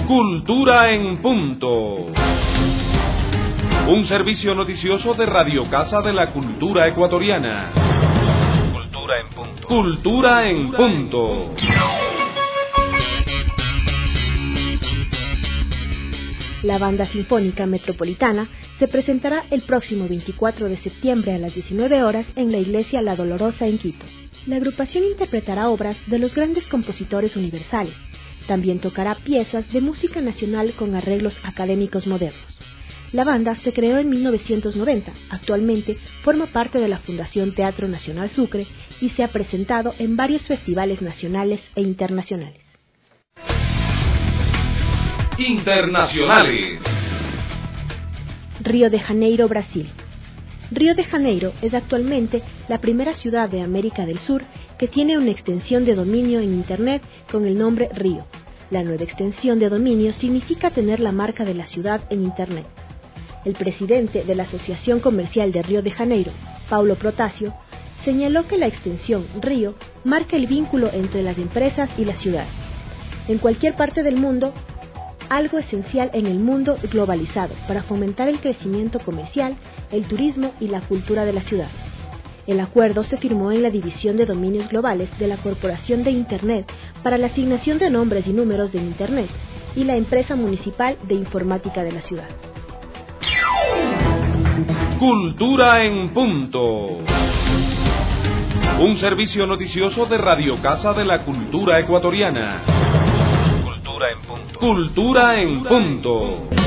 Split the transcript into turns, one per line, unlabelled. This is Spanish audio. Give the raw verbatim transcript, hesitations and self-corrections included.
Cultura en Punto. Un servicio noticioso de Radio Casa de la Cultura Ecuatoriana.
Cultura en Punto.
Cultura en Punto.
La Banda Sinfónica Metropolitana se presentará el próximo veinticuatro de septiembre a las diecinueve horas en la Iglesia La Dolorosa en Quito. La agrupación interpretará obras de los grandes compositores universales. También tocará piezas de música nacional con arreglos académicos modernos. La banda se creó en mil novecientos noventa, actualmente forma parte de la Fundación Teatro Nacional Sucre y se ha presentado en varios festivales nacionales e internacionales.
Internacionales.
Río de Janeiro, Brasil. Río de Janeiro es actualmente la primera ciudad de América del Sur que tiene una extensión de dominio en Internet con el nombre Río. La nueva extensión de dominio significa tener la marca de la ciudad en Internet. El presidente de la Asociación Comercial de Río de Janeiro, Paulo Protasio, señaló que la extensión Río marca el vínculo entre las empresas y la ciudad. En cualquier parte del mundo, algo esencial en el mundo globalizado para fomentar el crecimiento comercial, el turismo y la cultura de la ciudad. El acuerdo se firmó en la División de Dominios Globales de la Corporación de Internet para la asignación de nombres y números de Internet y la empresa municipal de informática de la ciudad.
Cultura en Punto. Un servicio noticioso de Radio Casa de la Cultura Ecuatoriana.
Cultura en Punto.
Cultura en Punto.